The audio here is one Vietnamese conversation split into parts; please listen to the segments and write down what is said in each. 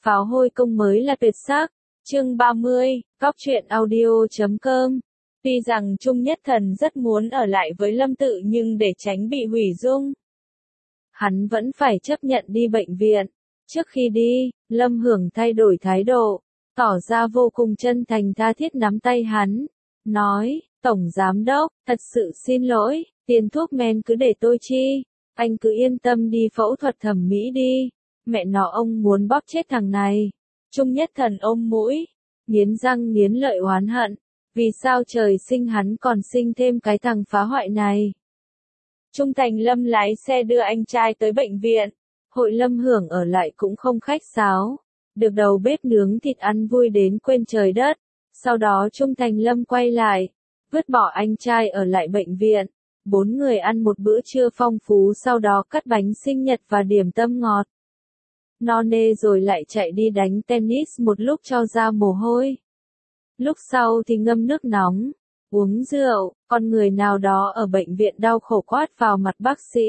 pháo hôi công mới là tuyệt sắc. Chương 30, Góc truyện audio.com. Tuy rằng Trung Nhất Thần rất muốn ở lại với Lâm Tự nhưng để tránh bị hủy dung, hắn vẫn phải chấp nhận đi bệnh viện. Trước khi đi, Lâm Hưởng thay đổi thái độ, tỏ ra vô cùng chân thành tha thiết nắm tay hắn, nói, Tổng Giám Đốc, thật sự xin lỗi, tiền thuốc men cứ để tôi chi, anh cứ yên tâm đi phẫu thuật thẩm mỹ đi, mẹ nó ông muốn bóp chết thằng này. Trung Nhất Thần ôm mũi, nghiến răng nghiến lợi oán hận, vì sao trời sinh hắn còn sinh thêm cái thằng phá hoại này. Trung Thành Lâm lái xe đưa anh trai tới bệnh viện, Hội Lâm Hưởng ở lại cũng không khách sáo, được đầu bếp nướng thịt ăn vui đến quên trời đất. Sau đó Trung Thành Lâm quay lại, vứt bỏ anh trai ở lại bệnh viện. 4 người ăn một bữa trưa phong phú, sau đó cắt bánh sinh nhật và điểm tâm ngọt. No nê rồi lại chạy đi đánh tennis một lúc cho ra mồ hôi. Lúc sau thì ngâm nước nóng, uống rượu, con người nào đó ở bệnh viện đau khổ quát vào mặt bác sĩ.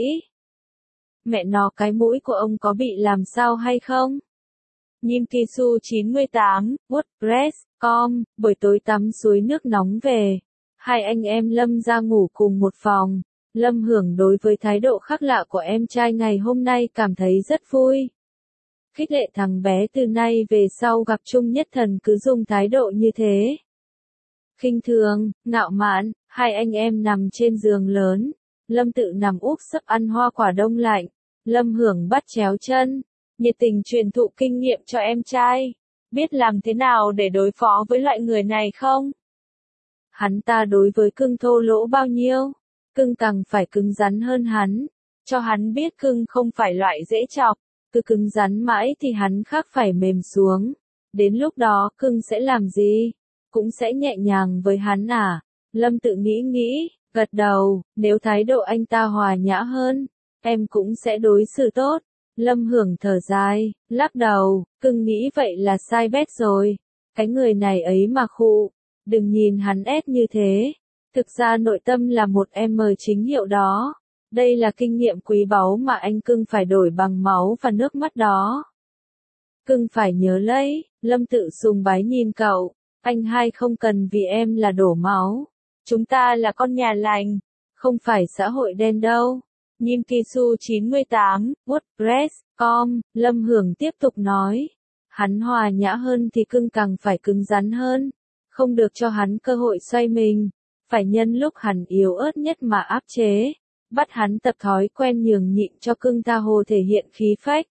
Mẹ nó, cái mũi của ông có bị làm sao hay không? Nhim Kisu 98, WordPress.com, buổi tối tắm suối nước nóng về. Hai anh em Lâm ra ngủ cùng một phòng. Lâm Hưởng đối với thái độ khác lạ của em trai ngày hôm nay cảm thấy rất vui. Khích lệ thằng bé từ nay về sau gặp Trung Nhất Thần cứ dùng thái độ như thế. Khinh thường, ngạo mạn, hai anh em nằm trên giường lớn. Lâm Tự nằm úp sấp ăn hoa quả đông lạnh. Lâm Hưởng bắt chéo chân, nhiệt tình truyền thụ kinh nghiệm cho em trai. Biết làm thế nào để đối phó với loại người này không? Hắn ta đối với cưng thô lỗ bao nhiêu, cưng càng phải cứng rắn hơn hắn. Cho hắn biết cưng không phải loại dễ chọc, cứ cứng rắn mãi thì hắn khác phải mềm xuống. Đến lúc đó cưng sẽ làm gì? Cũng sẽ nhẹ nhàng với hắn à? Lâm Tự nghĩ, gật đầu, nếu thái độ anh ta hòa nhã hơn, em cũng sẽ đối xử tốt. Lâm Hưởng thở dài, lắc đầu, cưng nghĩ vậy là sai bét rồi. Cái người này ấy mà khụ, đừng nhìn hắn ép như thế. Thực ra nội tâm là một em chính hiệu đó. Đây là kinh nghiệm quý báu mà anh cưng phải đổi bằng máu và nước mắt đó. Cưng phải nhớ lấy, Lâm Tự sùng bái nhìn cậu, anh hai không cần vì em là đổ máu. Chúng ta là con nhà lành, không phải xã hội đen đâu. Nhim Kisu 98, WordPress.com, Lâm Hưởng tiếp tục nói. Hắn hòa nhã hơn thì cưng càng phải cứng rắn hơn. Không được cho hắn cơ hội xoay mình. Phải nhân lúc hắn yếu ớt nhất mà áp chế. Bắt hắn tập thói quen nhường nhịn cho cưng tha hồ thể hiện khí phách.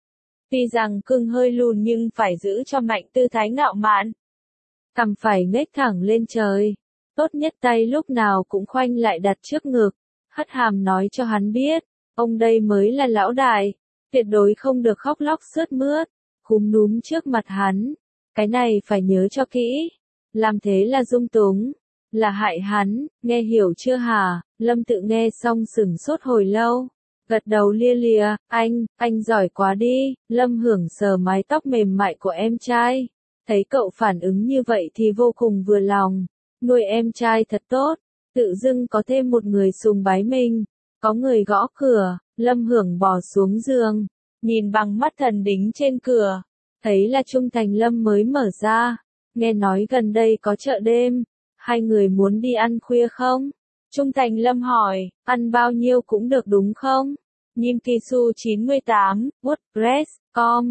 Tuy rằng cưng hơi lùn nhưng phải giữ cho mạnh tư thái ngạo mạn. Cằm phải ngếch thẳng lên trời. Tốt nhất tay lúc nào cũng khoanh lại đặt trước ngực. Hất hàm nói cho hắn biết, ông đây mới là lão đại, tuyệt đối không được khóc lóc sướt mướt, cúm núm trước mặt hắn. Cái này phải nhớ cho kỹ, làm thế là dung túng, là hại hắn, nghe hiểu chưa hả? Lâm Tự nghe xong sửng sốt hồi lâu, gật đầu lia lịa, anh giỏi quá đi. Lâm Hưởng sờ mái tóc mềm mại của em trai, thấy cậu phản ứng như vậy thì vô cùng vừa lòng, nuôi em trai thật tốt. Tự dưng có thêm một người sùng bái mình. Có người gõ cửa, Lâm Hưởng bò xuống giường, nhìn bằng mắt thần đính trên cửa, thấy là Trung Thành Lâm mới mở ra. Nghe nói gần đây có chợ đêm, hai người muốn đi ăn khuya không? Trung Thành Lâm hỏi, ăn bao nhiêu cũng được đúng không? Nhim Kisu 98, WordPress.com,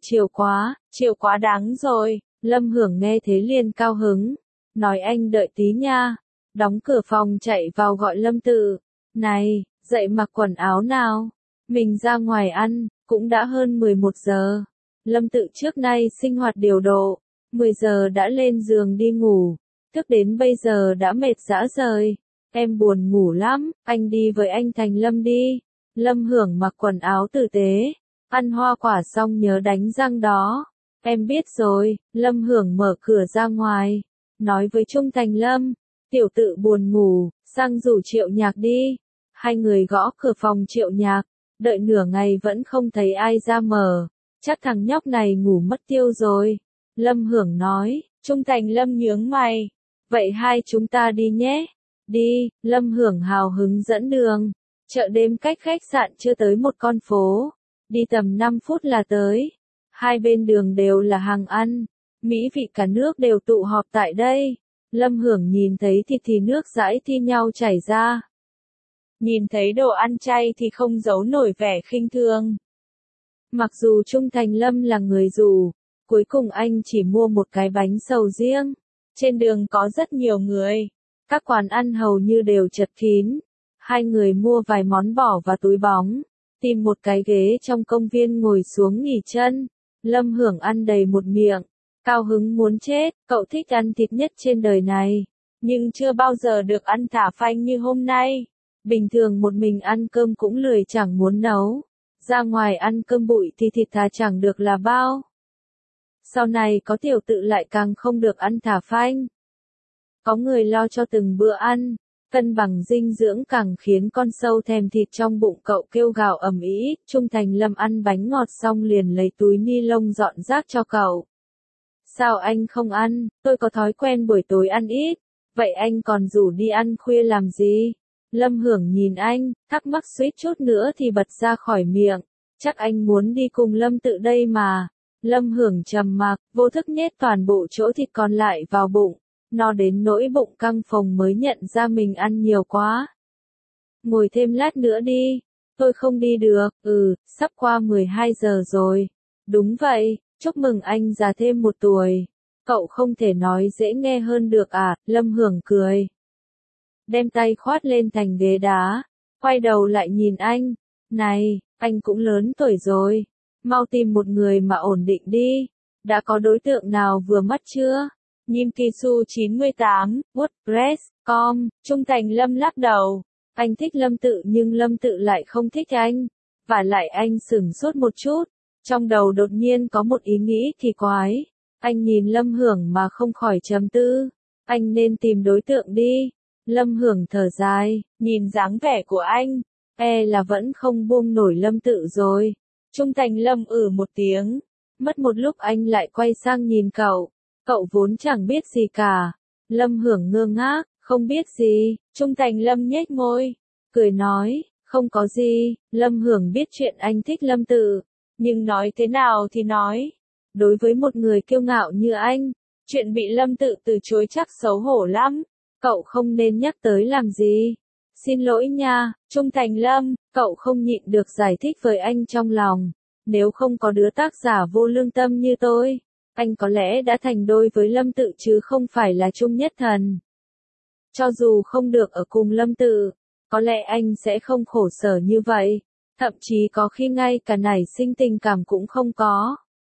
chiều quá đáng rồi. Lâm Hưởng nghe thế liền cao hứng, nói anh đợi tí nha. Đóng cửa phòng chạy vào gọi Lâm Tự. Này, dậy mặc quần áo nào. Mình ra ngoài ăn, cũng đã hơn 11 giờ. Lâm Tự trước nay sinh hoạt điều độ. 10 giờ đã lên giường đi ngủ. Thức đến bây giờ đã mệt rã rời. Em buồn ngủ lắm, anh đi với anh Thành Lâm đi. Lâm Hưởng mặc quần áo tử tế. Ăn hoa quả xong nhớ đánh răng đó. Em biết rồi. Lâm Hưởng mở cửa ra ngoài, nói với Trung Thành Lâm. Tiểu Tự buồn ngủ, sang rủ Triệu Nhạc đi. Hai người gõ cửa phòng Triệu Nhạc, đợi nửa ngày vẫn không thấy ai ra mở. Chắc thằng nhóc này ngủ mất tiêu rồi. Lâm Hưởng nói. Trung Thành Lâm nhướng mày. Vậy hai chúng ta đi nhé. Đi. Lâm Hưởng hào hứng dẫn đường. Chợ đêm cách khách sạn chưa tới một con phố. Đi tầm 5 phút là tới. Hai bên đường đều là hàng ăn, mỹ vị cả nước đều tụ họp tại đây. Lâm Hưởng nhìn thấy thịt thì nước dãi thi nhau chảy ra. Nhìn thấy đồ ăn chay thì không giấu nổi vẻ khinh thường. Mặc dù Trung Thành Lâm là người rủ, cuối cùng anh chỉ mua một cái bánh sầu riêng. Trên đường có rất nhiều người, các quán ăn hầu như đều chật kín. Hai người mua vài món bỏ vào túi bóng, tìm một cái ghế trong công viên ngồi xuống nghỉ chân. Lâm Hưởng ăn đầy một miệng, cao hứng muốn chết, cậu thích ăn thịt nhất trên đời này, nhưng chưa bao giờ được ăn thả phanh như hôm nay. Bình thường một mình ăn cơm cũng lười chẳng muốn nấu, ra ngoài ăn cơm bụi thì thịt thà chẳng được là bao. Sau này có tiểu tự lại càng không được ăn thả phanh. Có người lo cho từng bữa ăn, cân bằng dinh dưỡng càng khiến con sâu thèm thịt trong bụng cậu kêu gào ầm ĩ. Trung Thành Lâm ăn bánh ngọt xong liền lấy túi ni lông dọn rác cho cậu. Sao anh không ăn, tôi có thói quen buổi tối ăn ít, vậy anh còn rủ đi ăn khuya làm gì? Lâm Hưởng nhìn anh, thắc mắc suýt chút nữa thì bật ra khỏi miệng, chắc anh muốn đi cùng Lâm Tự đây mà. Lâm Hưởng trầm mặc, vô thức nhét toàn bộ chỗ thịt còn lại vào bụng, no đến nỗi bụng căng phồng mới nhận ra mình ăn nhiều quá. Ngồi thêm lát nữa đi, tôi không đi được, sắp qua 12 giờ rồi. Đúng vậy, chúc mừng anh già thêm 1 tuổi. Cậu không thể nói dễ nghe hơn được à, Lâm Hưởng cười. Đem tay khoát lên thành ghế đá, quay đầu lại nhìn anh, này, anh cũng lớn tuổi rồi, mau tìm một người mà ổn định đi, đã có đối tượng nào vừa mắt chưa? Nhim Kisu 98, WordPress.com, Trung Thành Lâm lắc đầu, anh thích Lâm Tự nhưng Lâm Tự lại không thích anh, và lại anh sửng sốt một chút, trong đầu đột nhiên có một ý nghĩ kỳ quái, anh nhìn Lâm Hưởng mà không khỏi trầm tư, anh nên tìm đối tượng đi. Lâm Hưởng thở dài, nhìn dáng vẻ của anh, là vẫn không buông nổi Lâm Tự rồi. Trung Thành Lâm một tiếng, mất một lúc anh lại quay sang nhìn cậu vốn chẳng biết gì cả. Lâm Hưởng ngơ ngác, không biết gì, Trung Thành Lâm nhếch môi, cười nói, không có gì. Lâm Hưởng biết chuyện anh thích Lâm Tự, nhưng nói thế nào thì nói. Đối với một người kiêu ngạo như anh, chuyện bị Lâm Tự từ chối chắc xấu hổ lắm. Cậu không nên nhắc tới làm gì. Xin lỗi nha, Trung Thành Lâm, cậu không nhịn được giải thích với anh trong lòng. Nếu không có đứa tác giả vô lương tâm như tôi, anh có lẽ đã thành đôi với Lâm Tự chứ không phải là Trung Nhất Thần. Cho dù không được ở cùng Lâm Tự, có lẽ anh sẽ không khổ sở như vậy. Thậm chí có khi ngay cả nảy sinh tình cảm cũng không có.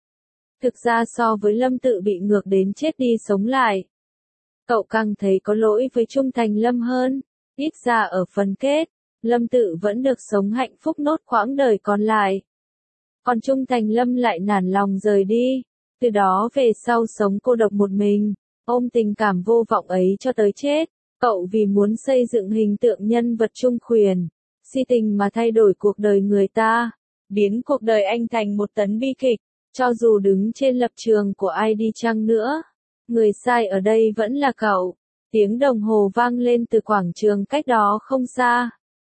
Thực ra so với Lâm Tự bị ngược đến chết đi sống lại, cậu càng thấy có lỗi với Trung Thành Lâm hơn, ít ra ở phần kết, Lâm Tự vẫn được sống hạnh phúc nốt quãng đời còn lại. Còn Trung Thành Lâm lại nản lòng rời đi, từ đó về sau sống cô độc một mình, ôm tình cảm vô vọng ấy cho tới chết. Cậu vì muốn xây dựng hình tượng nhân vật trung quyền, si tình mà thay đổi cuộc đời người ta, biến cuộc đời anh thành một tấn bi kịch, cho dù đứng trên lập trường của ai đi chăng nữa. Người sai ở đây vẫn là cậu. Tiếng đồng hồ vang lên từ quảng trường cách đó không xa.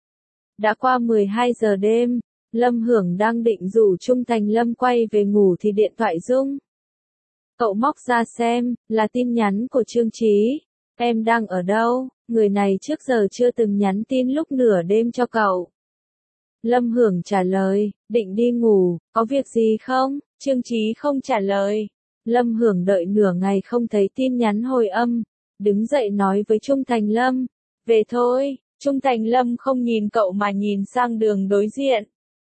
Đã qua 12 giờ đêm, Lâm Hưởng đang định rủ Trung Thành Lâm quay về ngủ thì điện thoại rung. Cậu móc ra xem, là tin nhắn của Trương Chí. Em đang ở đâu? Người này trước giờ chưa từng nhắn tin lúc nửa đêm cho cậu. Lâm Hưởng trả lời, định đi ngủ, có việc gì không? Trương Chí không trả lời. Lâm Hưởng đợi nửa ngày không thấy tin nhắn hồi âm, đứng dậy nói với Trung Thành Lâm, về thôi. Trung Thành Lâm không nhìn cậu mà nhìn sang đường đối diện.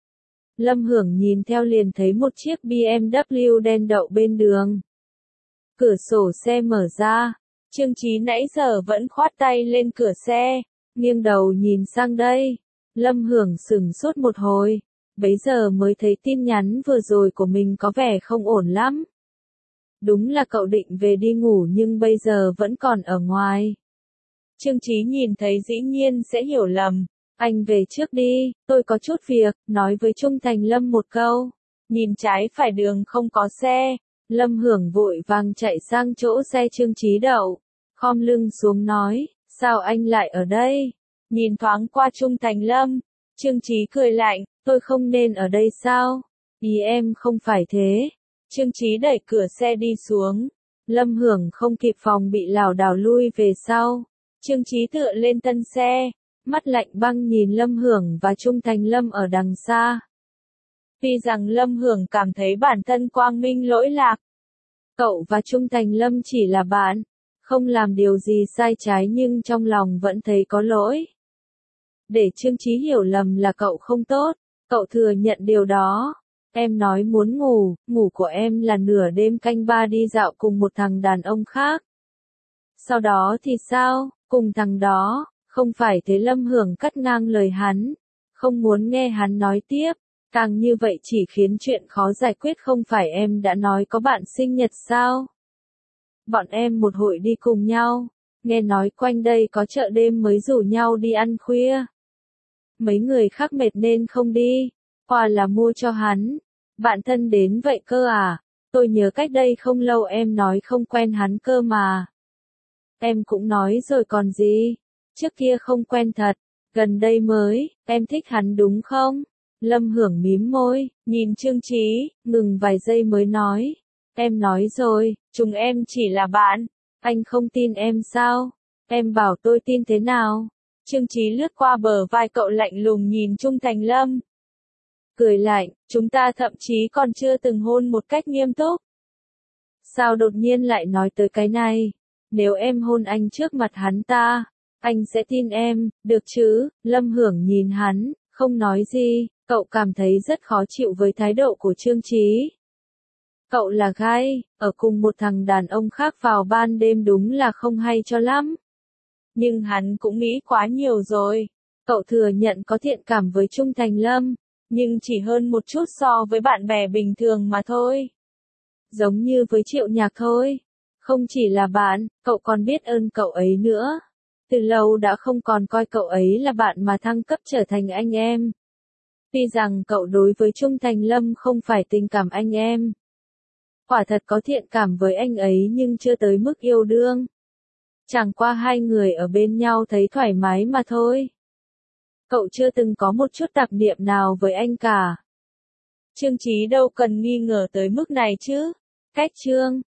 Lâm Hưởng nhìn theo liền thấy một chiếc BMW đen đậu bên đường. Cửa sổ xe mở ra, Trương Chí nãy giờ vẫn khoát tay lên cửa xe, nghiêng đầu nhìn sang đây. Lâm Hưởng sửng sốt một hồi, bấy giờ mới thấy tin nhắn vừa rồi của mình có vẻ không ổn lắm. Đúng là cậu định về đi ngủ nhưng bây giờ vẫn còn ở ngoài. Trương Chí nhìn thấy dĩ nhiên sẽ hiểu lầm. Anh về trước đi, tôi có chút việc, nói với Trung Thành Lâm một câu. Nhìn trái phải đường không có xe. Lâm Hưởng vội vàng chạy sang chỗ xe Trương Chí đậu. Khom lưng xuống nói, sao anh lại ở đây? Nhìn thoáng qua Trung Thành Lâm, Trương Chí cười lạnh, tôi không nên ở đây sao? Ý em không phải thế. Trương Chí đẩy cửa xe đi xuống. Lâm Hưởng không kịp phòng bị lảo đảo lui về sau. Trương Chí tựa lên tân xe, mắt lạnh băng nhìn Lâm Hưởng và Trung Thành Lâm ở đằng xa. Tuy rằng Lâm Hưởng cảm thấy bản thân quang minh lỗi lạc. Cậu và Trung Thành Lâm chỉ là bạn, không làm điều gì sai trái nhưng trong lòng vẫn thấy có lỗi. Để Trương Chí hiểu lầm là cậu không tốt, cậu thừa nhận điều đó. Em nói muốn ngủ, ngủ của em là nửa đêm canh ba đi dạo cùng một thằng đàn ông khác. Sau đó thì sao, cùng thằng đó, không phải thế. Lâm Hưởng cắt ngang lời hắn, không muốn nghe hắn nói tiếp, càng như vậy chỉ khiến chuyện khó giải quyết. Không phải em đã nói có bạn sinh nhật sao? Bọn em một hội đi cùng nhau, nghe nói quanh đây có chợ đêm mới rủ nhau đi ăn khuya. Mấy người khác mệt nên không đi, quà là mua cho hắn. Bạn thân đến vậy cơ à? Tôi nhớ cách đây không lâu em nói không quen hắn cơ mà. Em cũng nói rồi còn gì, trước kia không quen thật, gần đây mới, em thích hắn đúng không? Lâm Hưởng mím môi, nhìn Trương Chí, ngừng vài giây mới nói. Em nói rồi, chúng em chỉ là bạn, anh không tin em sao? Em bảo tôi tin thế nào? Trương Chí lướt qua bờ vai cậu lạnh lùng nhìn Trung Thành Lâm. Cười lạnh, chúng ta thậm chí còn chưa từng hôn một cách nghiêm túc. Sao đột nhiên lại nói tới cái này? Nếu em hôn anh trước mặt hắn ta, anh sẽ tin em, được chứ? Lâm Hưởng nhìn hắn, không nói gì, cậu cảm thấy rất khó chịu với thái độ của Trương Chí. Cậu là gay, ở cùng một thằng đàn ông khác vào ban đêm đúng là không hay cho lắm. Nhưng hắn cũng nghĩ quá nhiều rồi. Cậu thừa nhận có thiện cảm với Trung Thành Lâm, nhưng chỉ hơn một chút so với bạn bè bình thường mà thôi. Giống như với Triệu Nhạc thôi. Không chỉ là bạn, cậu còn biết ơn cậu ấy nữa. Từ lâu đã không còn coi cậu ấy là bạn mà thăng cấp trở thành anh em. Tuy rằng cậu đối với Trung Thành Lâm không phải tình cảm anh em. Quả thật có thiện cảm với anh ấy nhưng chưa tới mức yêu đương. Chẳng qua hai người ở bên nhau thấy thoải mái mà thôi. Cậu chưa từng có một chút tạp niệm nào với anh cả. Trương Chí đâu cần nghi ngờ tới mức này chứ. Cách chương